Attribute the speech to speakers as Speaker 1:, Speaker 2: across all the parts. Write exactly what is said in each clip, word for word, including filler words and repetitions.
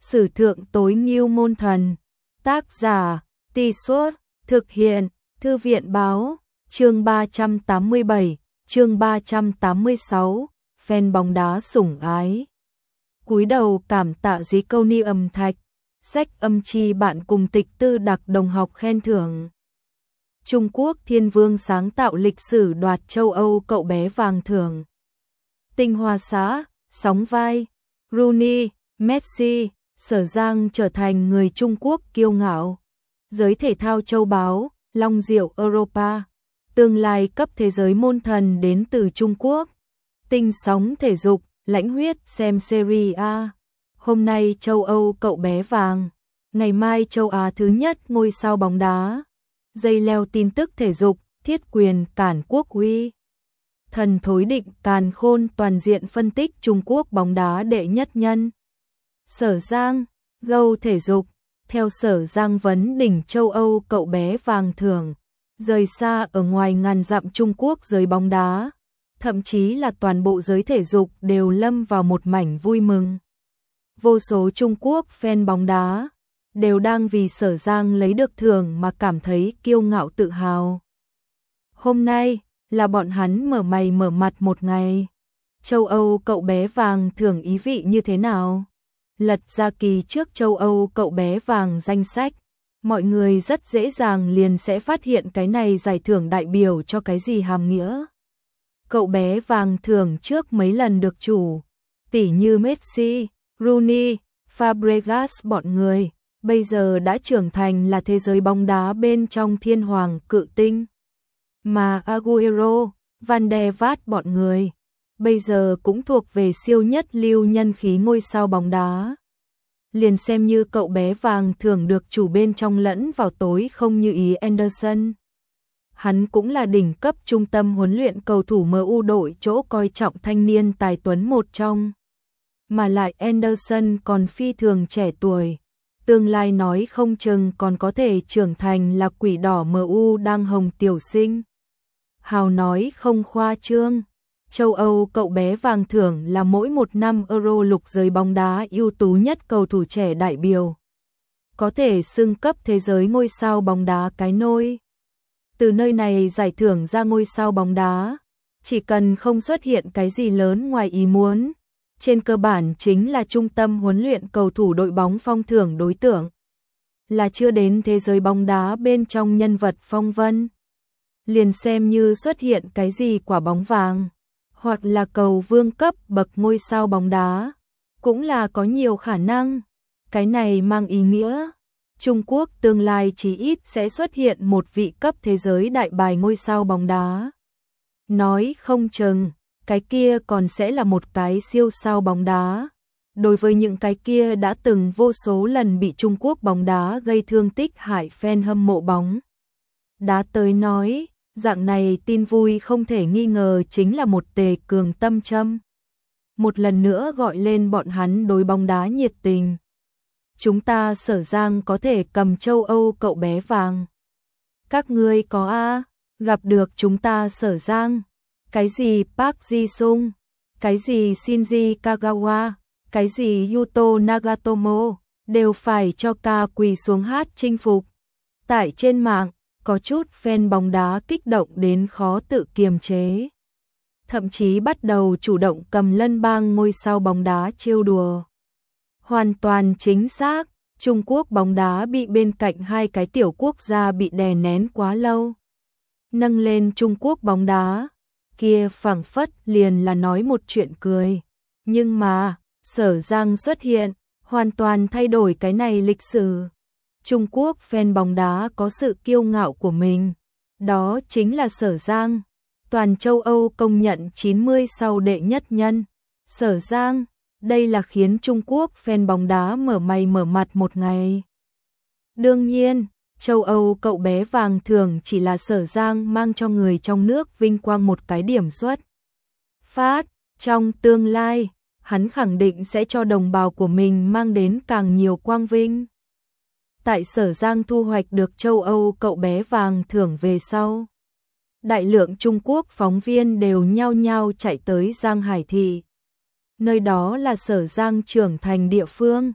Speaker 1: Sử thượng tối ngưu môn thần. Tác giả, Tì Suốt, thực hiện, Thư viện báo, chương ba trăm tám mươi bảy, chương ba trăm tám mươi sáu, fan bóng đá sủng ái. Cúi đầu cảm tạ dí câu ni âm thạch, sách âm chi bạn cùng tịch tư đặc đồng học khen thưởng. Trung Quốc Thiên Vương sáng tạo lịch sử đoạt châu Âu cậu bé vàng thưởng. Tinh Hoa xã, sóng vai, Rooney, Messi, Sở Giang trở thành người Trung Quốc kiêu ngạo. Giới thể thao châu báu, Long Diệu Europa, tương lai cấp thế giới môn thần đến từ Trung Quốc. Tinh sóng thể dục, lãnh huyết xem Serie A. Hôm nay châu Âu cậu bé vàng, ngày mai châu Á thứ nhất ngôi sao bóng đá. Dây leo tin tức thể dục, thiết quyền cản quốc uy. Thần thối định càn khôn toàn diện phân tích Trung Quốc bóng đá đệ nhất nhân. Sở Giang, gâu thể dục, theo Sở Giang vấn đỉnh châu Âu cậu bé vàng thưởng, rời xa ở ngoài ngàn dặm Trung Quốc giới bóng đá, thậm chí là toàn bộ giới thể dục đều lâm vào một mảnh vui mừng. Vô số Trung Quốc fan bóng đá đều đang vì Sở Giang lấy được thưởng mà cảm thấy kiêu ngạo tự hào. Hôm nay là bọn hắn mở mày mở mặt một ngày. Châu Âu cậu bé vàng thưởng ý vị như thế nào? Lật ra kỳ trước châu Âu cậu bé vàng danh sách, mọi người rất dễ dàng liền sẽ phát hiện cái này giải thưởng đại biểu cho cái gì hàm nghĩa. Cậu bé vàng thưởng trước mấy lần được chủ, tỉ như Messi, Rooney, Fabregas bọn người, bây giờ đã trưởng thành là thế giới bóng đá bên trong thiên hoàng cự tinh. Mà Agüero, Van der Vaart bọn người, bây giờ cũng thuộc về siêu nhất lưu nhân khí ngôi sao bóng đá. Liền xem như cậu bé vàng thưởng được chủ bên trong lẫn vào tối không như ý Anderson. Hắn cũng là đỉnh cấp trung tâm huấn luyện cầu thủ em u đội chỗ coi trọng thanh niên tài tuấn một trong. Mà lại Anderson còn phi thường trẻ tuổi, tương lai nói không chừng còn có thể trưởng thành là quỷ đỏ em u đang hồng tiểu sinh. Hào nói không khoa trương, châu Âu cậu bé vàng thưởng là mỗi một năm Euro lục giới bóng đá ưu tú nhất cầu thủ trẻ đại biểu. Có thể xưng cấp thế giới ngôi sao bóng đá cái nôi. Từ nơi này giải thưởng ra ngôi sao bóng đá, chỉ cần không xuất hiện cái gì lớn ngoài ý muốn, trên cơ bản chính là trung tâm huấn luyện cầu thủ đội bóng phong thưởng đối tượng. Là chưa đến thế giới bóng đá bên trong nhân vật phong vân. Liền xem như xuất hiện cái gì quả bóng vàng, hoặc là cầu vương cấp bậc ngôi sao bóng đá, cũng là có nhiều khả năng. Cái này mang ý nghĩa, Trung Quốc tương lai chí ít sẽ xuất hiện một vị cấp thế giới đại bài ngôi sao bóng đá. Nói không chừng, cái kia còn sẽ là một cái siêu sao bóng đá. Đối với những cái kia đã từng vô số lần bị Trung Quốc bóng đá gây thương tích hại fan hâm mộ bóng đá tới nói, dạng này tin vui không thể nghi ngờ chính là một tề cường tâm châm. Một lần nữa gọi lên bọn hắn đối bóng đá nhiệt tình. Chúng ta Sở Giang có thể cầm châu Âu cậu bé vàng. Các ngươi có a gặp được chúng ta Sở Giang. Cái gì Park Ji-sung, cái gì Shinji Kagawa, cái gì Yuto Nagatomo, đều phải cho ca quỳ xuống hát chinh phục. Tại trên mạng, có chút fan bóng đá kích động đến khó tự kiềm chế. Thậm chí bắt đầu chủ động cầm lân bang ngôi sao bóng đá trêu đùa. Hoàn toàn chính xác, Trung Quốc bóng đá bị bên cạnh hai cái tiểu quốc gia bị đè nén quá lâu. Nâng lên Trung Quốc bóng đá, kia phảng phất liền là nói một chuyện cười. Nhưng mà, Sở Giang xuất hiện, hoàn toàn thay đổi cái này lịch sử. Trung Quốc fan bóng đá có sự kiêu ngạo của mình, đó chính là Sở Giang. Toàn châu Âu công nhận chín mươi sau đệ nhất nhân. Sở Giang, đây là khiến Trung Quốc fan bóng đá mở mày mở mặt một ngày. Đương nhiên, châu Âu cậu bé vàng thưởng chỉ là Sở Giang mang cho người trong nước vinh quang một cái điểm xuất phát. Trong tương lai, hắn khẳng định sẽ cho đồng bào của mình mang đến càng nhiều quang vinh. Tại Sở Giang thu hoạch được châu Âu cậu bé vàng thưởng về sau, đại lượng Trung Quốc phóng viên đều nhao nhao chạy tới Giang Hải Thị. Nơi đó là Sở Giang trưởng thành địa phương.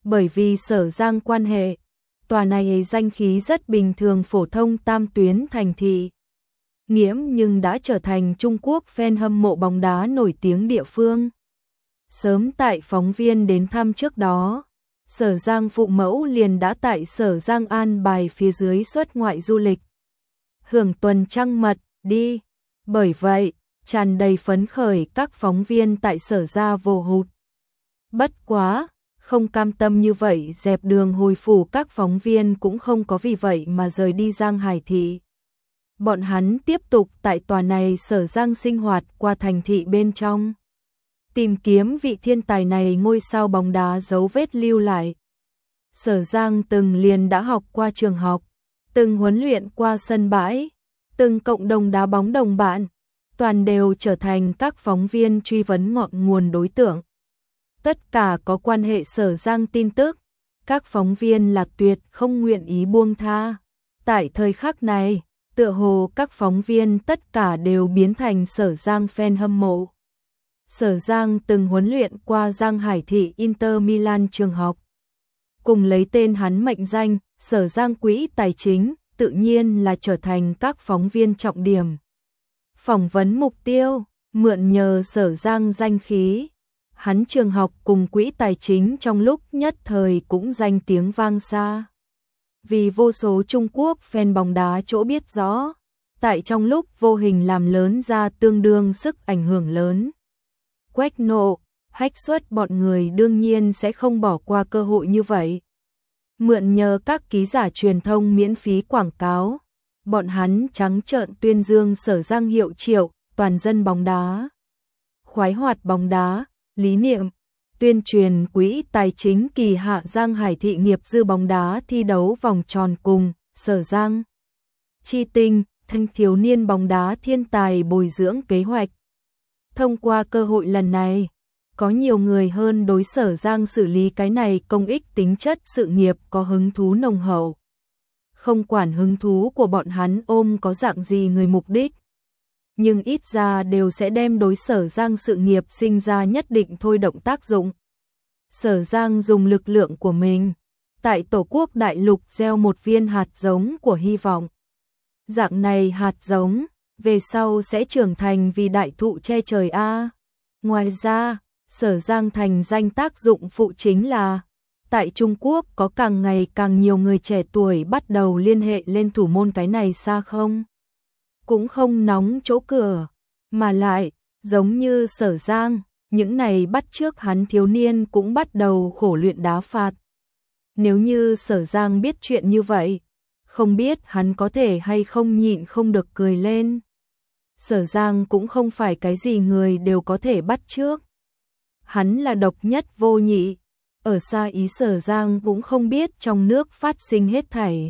Speaker 1: Bởi vì Sở Giang quan hệ, tòa này danh khí rất bình thường phổ thông tam tuyến thành thị. Nghiễm nhưng đã trở thành Trung Quốc fan hâm mộ bóng đá nổi tiếng địa phương. Sớm tại phóng viên đến thăm trước đó, Sở Giang phụ mẫu liền đã tại Sở Giang an bài phía dưới xuất ngoại du lịch. Hưởng tuần trăng mật, đi. Bởi vậy, tràn đầy phấn khởi các phóng viên tại Sở Gia vồ hụt. Bất quá, không cam tâm như vậy dẹp đường hồi phủ các phóng viên cũng không có vì vậy mà rời đi Giang Hải thị. Bọn hắn tiếp tục tại tòa này Sở Giang sinh hoạt qua thành thị bên trong. Tìm kiếm vị thiên tài này ngôi sao bóng đá dấu vết lưu lại. Sở Giang từng liền đã học qua trường học, từng huấn luyện qua sân bãi, từng cộng đồng đá bóng đồng bạn, toàn đều trở thành các phóng viên truy vấn ngọn nguồn đối tượng. Tất cả có quan hệ Sở Giang tin tức, các phóng viên là tuyệt không nguyện ý buông tha. Tại thời khắc này, tựa hồ các phóng viên tất cả đều biến thành Sở Giang fan hâm mộ. Sở Giang từng huấn luyện qua Giang Hải thị Inter Milan trường học. Cùng lấy tên hắn mệnh danh, Sở Giang quỹ tài chính, tự nhiên là trở thành các phóng viên trọng điểm. Phỏng vấn mục tiêu, mượn nhờ Sở Giang danh khí. Hắn trường học cùng quỹ tài chính trong lúc nhất thời cũng danh tiếng vang xa. Vì vô số Trung Quốc fan bóng đá chỗ biết rõ, tại trong lúc vô hình làm lớn ra tương đương sức ảnh hưởng lớn. Quách nộ, hách xuất bọn người đương nhiên sẽ không bỏ qua cơ hội như vậy. Mượn nhờ các ký giả truyền thông miễn phí quảng cáo, bọn hắn trắng trợn tuyên dương Sở Giang hiệu triệu, toàn dân bóng đá. Khoái hoạt bóng đá, lý niệm, tuyên truyền quỹ tài chính kỳ hạ Giang Hải thị nghiệp dư bóng đá thi đấu vòng tròn cùng Sở Giang. Chi tinh, thanh thiếu niên bóng đá thiên tài bồi dưỡng kế hoạch. Thông qua cơ hội lần này, có nhiều người hơn đối Sở Giang xử lý cái này công ích tính chất sự nghiệp có hứng thú nồng hậu. Không quản hứng thú của bọn hắn ôm có dạng gì người mục đích, nhưng ít ra đều sẽ đem đối Sở Giang sự nghiệp sinh ra nhất định thôi động tác dụng. Sở Giang dùng lực lượng của mình, tại Tổ quốc đại lục gieo một viên hạt giống của hy vọng. Dạng này hạt giống, về sau sẽ trưởng thành vì đại thụ che trời A. Ngoài ra, Sở Giang thành danh tác dụng phụ chính là, tại Trung Quốc có càng ngày càng nhiều người trẻ tuổi bắt đầu liên hệ lên thủ môn cái này xa không? Cũng không nóng chỗ cửa, mà lại, giống như Sở Giang, những này bắt chước hắn thiếu niên cũng bắt đầu khổ luyện đá phạt. Nếu như Sở Giang biết chuyện như vậy, không biết hắn có thể hay không nhịn không được cười lên. Sở Giang cũng không phải cái gì người đều có thể bắt chước. Hắn là độc nhất vô nhị, ở xa ý Sở Giang cũng không biết trong nước phát sinh hết thảy.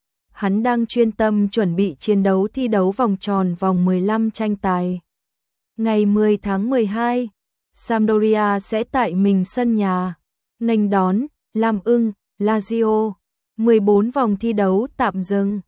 Speaker 1: Hắn đang chuyên tâm chuẩn bị chiến đấu thi đấu vòng tròn vòng mười lăm tranh tài. Ngày mười tháng mười hai, Sampdoria sẽ tại mình sân nhà nghênh đón Lam Ưng, Lazio. mười bốn vòng thi đấu tạm dừng.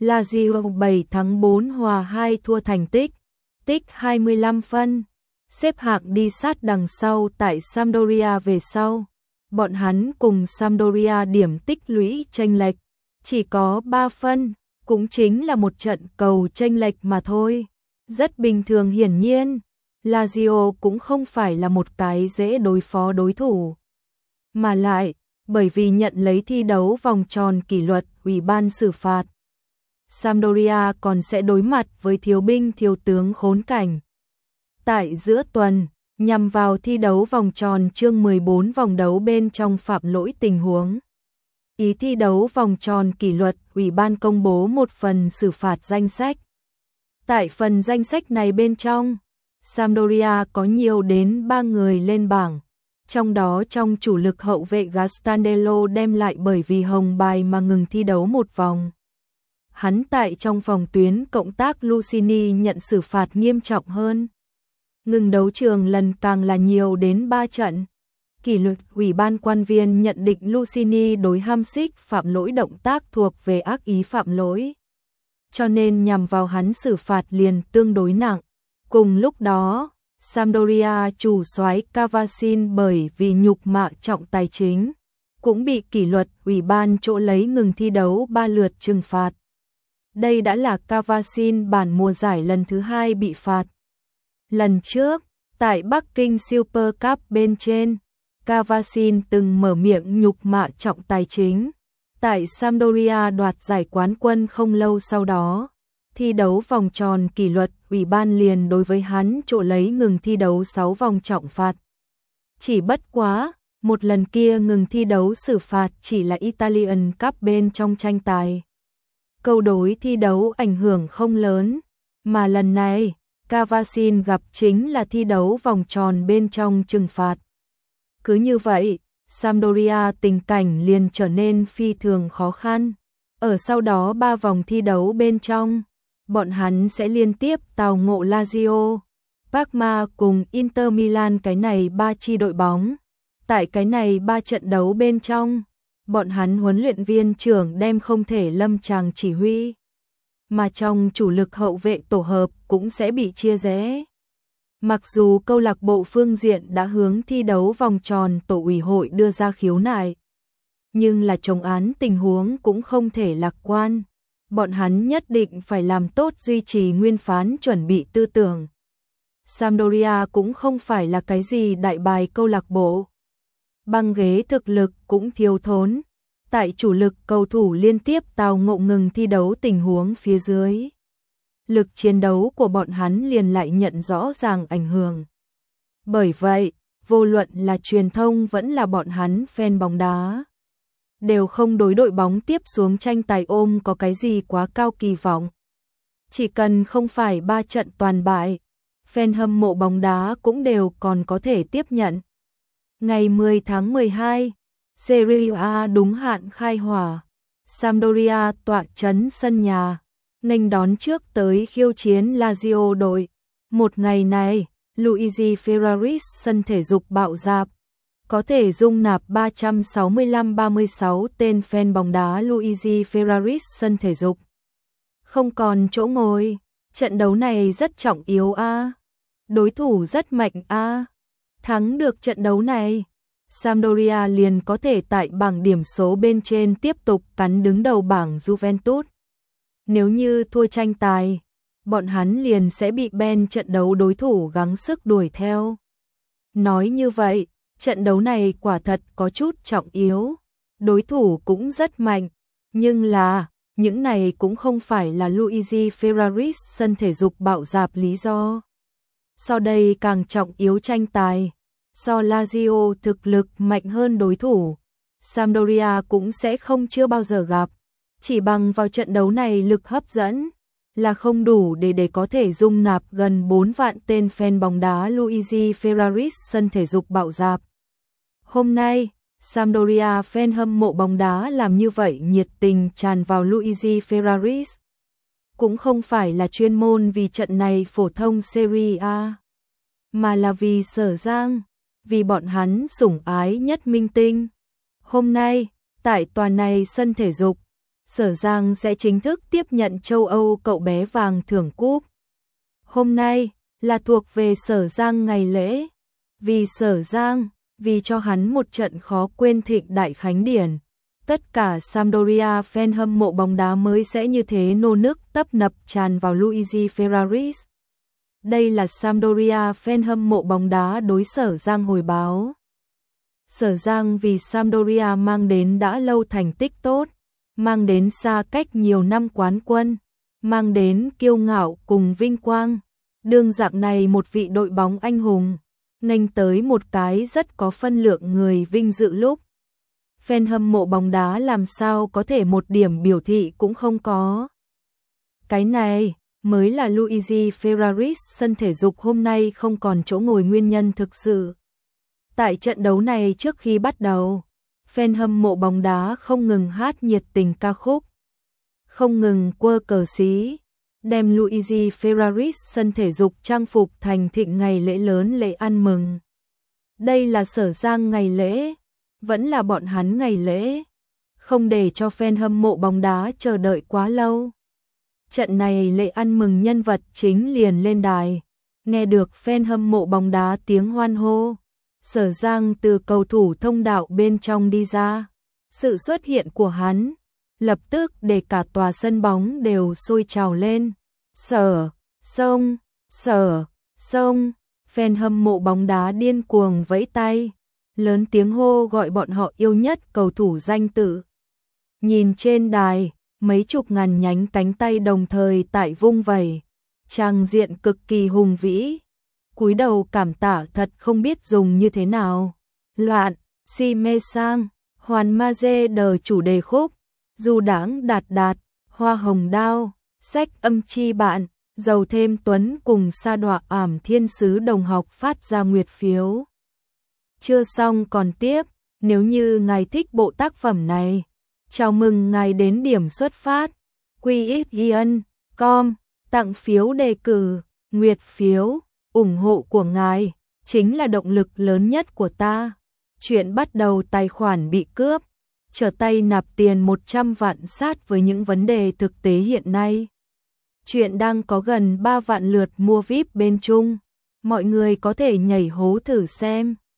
Speaker 1: Lazio bảy thắng bốn hòa hai thua thành tích, tích hai mươi lăm phân, xếp hạng đi sát đằng sau tại Sampdoria về sau. Bọn hắn cùng Sampdoria điểm tích lũy chênh lệch chỉ có ba phân, cũng chính là một trận cầu chênh lệch mà thôi. Rất bình thường, hiển nhiên, Lazio cũng không phải là một cái dễ đối phó đối thủ. Mà lại, bởi vì nhận lấy thi đấu vòng tròn kỷ luật ủy ban xử phạt, Sampdoria còn sẽ đối mặt với thiếu binh thiếu tướng khốn cảnh. Tại giữa tuần, nhằm vào thi đấu vòng tròn chương mười bốn vòng đấu bên trong phạm lỗi tình huống, ý thi đấu vòng tròn kỷ luật ủy ban công bố một phần xử phạt danh sách. Tại phần danh sách này bên trong, Sampdoria có nhiều đến ba người lên bảng. Trong đó trong chủ lực hậu vệ Gastandello đem lại bởi vì hồng bài mà ngừng thi đấu một vòng. Hắn tại trong phòng tuyến cộng tác Lucini nhận xử phạt nghiêm trọng hơn. Ngừng đấu trường lần càng là nhiều đến ba trận. Kỷ luật ủy ban quan viên nhận định Lucini đối Hamsik phạm lỗi động tác thuộc về ác ý phạm lỗi, cho nên nhằm vào hắn xử phạt liền tương đối nặng. Cùng lúc đó, Sampdoria chủ soái Cavasin bởi vì nhục mạ trọng tài chính, cũng bị kỷ luật ủy ban chỗ lấy ngừng thi đấu ba lượt trừng phạt. Đây đã là Kavasin bản mùa giải lần thứ hai bị phạt. Lần trước, tại Bắc Kinh Super Cup bên trên, Kavasin từng mở miệng nhục mạ trọng tài chính. Tại Sampdoria đoạt giải quán quân không lâu sau đó, thi đấu vòng tròn kỷ luật ủy ban liền đối với hắn chỗ lấy ngừng thi đấu sáu vòng trọng phạt. Chỉ bất quá, một lần kia ngừng thi đấu xử phạt chỉ là Italian Cup bên trong tranh tài. Câu đối thi đấu ảnh hưởng không lớn, mà lần này, Kavasin gặp chính là thi đấu vòng tròn bên trong trừng phạt. Cứ như vậy, Sampdoria tình cảnh liền trở nên phi thường khó khăn. Ở sau đó ba vòng thi đấu bên trong, bọn hắn sẽ liên tiếp tào ngộ Lazio, Parma cùng Inter Milan, cái này ba chi đội bóng. Tại cái này ba trận đấu bên trong, bọn hắn huấn luyện viên trưởng đem không thể lâm tràng chỉ huy, mà trong chủ lực hậu vệ tổ hợp cũng sẽ bị chia rẽ. Mặc dù câu lạc bộ phương diện đã hướng thi đấu vòng tròn tổ ủy hội đưa ra khiếu nại, nhưng là chống án tình huống cũng không thể lạc quan. Bọn hắn nhất định phải làm tốt duy trì nguyên phán chuẩn bị tư tưởng. Sampdoria cũng không phải là cái gì đại bài câu lạc bộ. Băng ghế thực lực cũng thiếu thốn. Tại chủ lực cầu thủ liên tiếp tào ngộ ngừng thi đấu tình huống phía dưới, lực chiến đấu của bọn hắn liền lại nhận rõ ràng ảnh hưởng. Bởi vậy, vô luận là truyền thông vẫn là bọn hắn fan bóng đá, đều không đối đội bóng tiếp xuống tranh tài ôm có cái gì quá cao kỳ vọng. Chỉ cần không phải ba trận toàn bại, fan hâm mộ bóng đá cũng đều còn có thể tiếp nhận. Ngày mười tháng mười hai, Serie A đúng hạn khai hỏa. Sampdoria tọa trấn sân nhà, nghênh đón trước tới khiêu chiến Lazio đội. Một ngày này, Luigi Ferraris sân thể dục bạo dạp, có thể dung nạp ba trăm sáu mươi lăm ba mươi sáu tên fan bóng đá. Luigi Ferraris sân thể dục không còn chỗ ngồi. Trận đấu này rất trọng yếu a. Đối thủ rất mạnh a. Thắng được trận đấu này, Sampdoria liền có thể tại bảng điểm số bên trên tiếp tục cắn đứng đầu bảng Juventus. Nếu như thua tranh tài, bọn hắn liền sẽ bị Ben trận đấu đối thủ gắng sức đuổi theo. Nói như vậy, trận đấu này quả thật có chút trọng yếu. Đối thủ cũng rất mạnh, nhưng là, những này cũng không phải là Luigi Ferraris sân thể dục bạo dạp lý do. Sau đây càng trọng yếu tranh tài. Do Lazio thực lực mạnh hơn đối thủ, Sampdoria cũng sẽ không chưa bao giờ gặp. Chỉ bằng vào trận đấu này lực hấp dẫn là không đủ để để có thể dung nạp gần bốn vạn tên fan bóng đá Luigi Ferraris sân thể dục bạo dạp. Hôm nay, Sampdoria fan hâm mộ bóng đá làm như vậy nhiệt tình tràn vào Luigi Ferraris. Cũng không phải là chuyên môn vì trận này phổ thông Serie A, mà là vì Sở Giang, vì bọn hắn sủng ái nhất minh tinh. Hôm nay, tại tòa này sân thể dục, Sở Giang sẽ chính thức tiếp nhận châu Âu cậu bé vàng thưởng cúp. Hôm nay là thuộc về Sở Giang ngày lễ. Vì Sở Giang, vì cho hắn một trận khó quên thịnh đại khánh điển, tất cả Sampdoria fan hâm mộ bóng đá mới sẽ như thế nô nức tấp nập tràn vào Luigi Ferraris. Đây là Sampdoria fan hâm mộ bóng đá đối Sở Giang hồi báo. Sở Giang vì Sampdoria mang đến đã lâu thành tích tốt, mang đến xa cách nhiều năm quán quân, mang đến kiêu ngạo cùng vinh quang. Đương dạng này một vị đội bóng anh hùng, nghênh tới một cái rất có phân lượng người vinh dự lúc. Fan hâm mộ bóng đá làm sao có thể một điểm biểu thị cũng không có. Cái này mới là Luigi Ferraris sân thể dục hôm nay không còn chỗ ngồi nguyên nhân thực sự. Tại trận đấu này trước khi bắt đầu, fan hâm mộ bóng đá không ngừng hát nhiệt tình ca khúc, không ngừng quơ cờ xí, đem Luigi Ferraris sân thể dục trang phục thành thịnh ngày lễ lớn lễ ăn mừng. Đây là Sở Giang ngày lễ, vẫn là bọn hắn ngày lễ, không để cho fan hâm mộ bóng đá chờ đợi quá lâu. Trận này lễ ăn mừng nhân vật chính liền lên đài, nghe được fan hâm mộ bóng đá tiếng hoan hô. Sở Giang từ cầu thủ thông đạo bên trong đi ra, Sự xuất hiện của hắn lập tức để cả tòa sân bóng đều sôi trào lên. Sở, Sông, Sở, Sông, fan hâm mộ bóng đá điên cuồng vẫy tay, lớn tiếng hô gọi bọn họ yêu nhất cầu thủ danh tự. Nhìn trên đài, mấy chục ngàn nhánh cánh tay đồng thời tại vung vẩy, tràng diện cực kỳ hùng vĩ. Cúi đầu cảm tạ thật không biết dùng như thế nào. Loạn, si mê sang, hoàn ma dê đờ chủ đề khúc, du đãng đạt đạt, hoa hồng đao, sách âm chi bạn, giàu thêm tuấn cùng sa đọa ảm thiên sứ đồng học phát ra nguyệt phiếu. Chưa xong còn tiếp, nếu như ngài thích bộ tác phẩm này, chào mừng ngài đến điểm xuất phát, quy ích yên, com, tặng phiếu đề cử, nguyệt phiếu, ủng hộ của ngài, chính là động lực lớn nhất của ta. Chuyện bắt đầu tài khoản bị cướp, trở tay nạp tiền một trăm vạn sát với những vấn đề thực tế hiện nay. Chuyện đang có gần ba vạn lượt mua vi ai pi bên Trung, mọi người có thể nhảy hố thử xem.